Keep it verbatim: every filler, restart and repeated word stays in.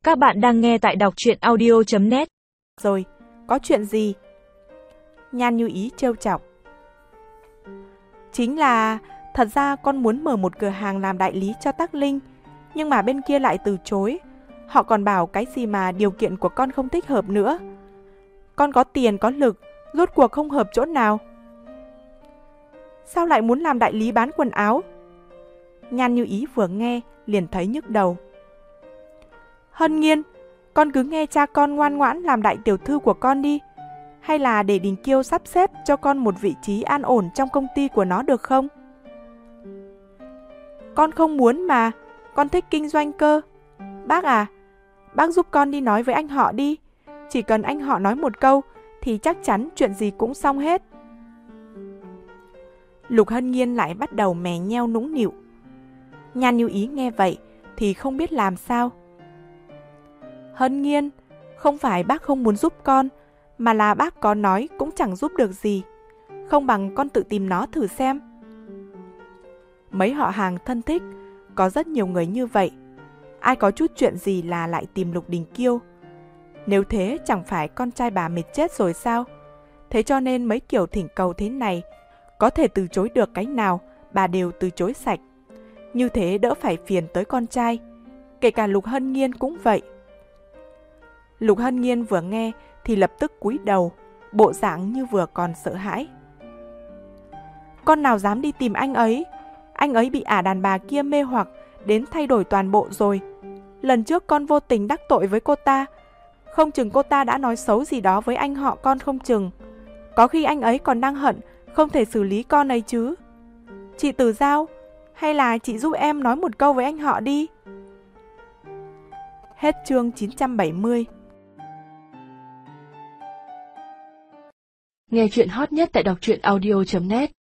Các bạn đang nghe tại đọc truyện audio chấm net. Rồi, có chuyện gì? Nhan Như Ý trêu chọc. Chính là, thật ra con muốn mở một cửa hàng làm đại lý cho Tắc Linh, nhưng mà bên kia lại từ chối. Họ còn bảo cái gì mà điều kiện của con không thích hợp nữa. Con có tiền có lực, rốt cuộc không hợp chỗ nào. Sao lại muốn làm đại lý bán quần áo? Nhan Như Ý vừa nghe liền thấy nhức đầu. Hân Nghiên, con cứ nghe cha con ngoan ngoãn làm đại tiểu thư của con đi. Hay là để Đình Kiêu sắp xếp cho con một vị trí an ổn trong công ty của nó được không? Con không muốn mà, con thích kinh doanh cơ. Bác à, bác giúp con đi nói với anh họ đi. Chỉ cần anh họ nói một câu thì chắc chắn chuyện gì cũng xong hết. Lục Hân Nghiên lại bắt đầu mè nheo nũng nịu. Nhan Như Ý nghe vậy thì không biết làm sao. Hân Nghiên, không phải bác không muốn giúp con, mà là bác có nói cũng chẳng giúp được gì. Không bằng con tự tìm nó thử xem. Mấy họ hàng thân thích, có rất nhiều người như vậy. Ai có chút chuyện gì là lại tìm Lục Đình Kiêu. Nếu thế chẳng phải con trai bà mệt chết rồi sao? Thế cho nên mấy kiểu thỉnh cầu thế này, có thể từ chối được cái nào, bà đều từ chối sạch. Như thế đỡ phải phiền tới con trai. Kể cả Lục Hân Nghiên cũng vậy. Lục Hân Nghiên vừa nghe thì lập tức cúi đầu, bộ dạng như vừa còn sợ hãi. Con nào dám đi tìm anh ấy? Anh ấy bị ả đàn bà kia mê hoặc đến thay đổi toàn bộ rồi. Lần trước con vô tình đắc tội với cô ta, không chừng cô ta đã nói xấu gì đó với anh họ con không chừng. Có khi anh ấy còn đang hận, không thể xử lý con ấy chứ. Chị Tử Giao, hay là chị giúp em nói một câu với anh họ đi. Hết chương chín trăm bảy mươi. Nghe chuyện hot nhất tại đọc truyện audio chấm net.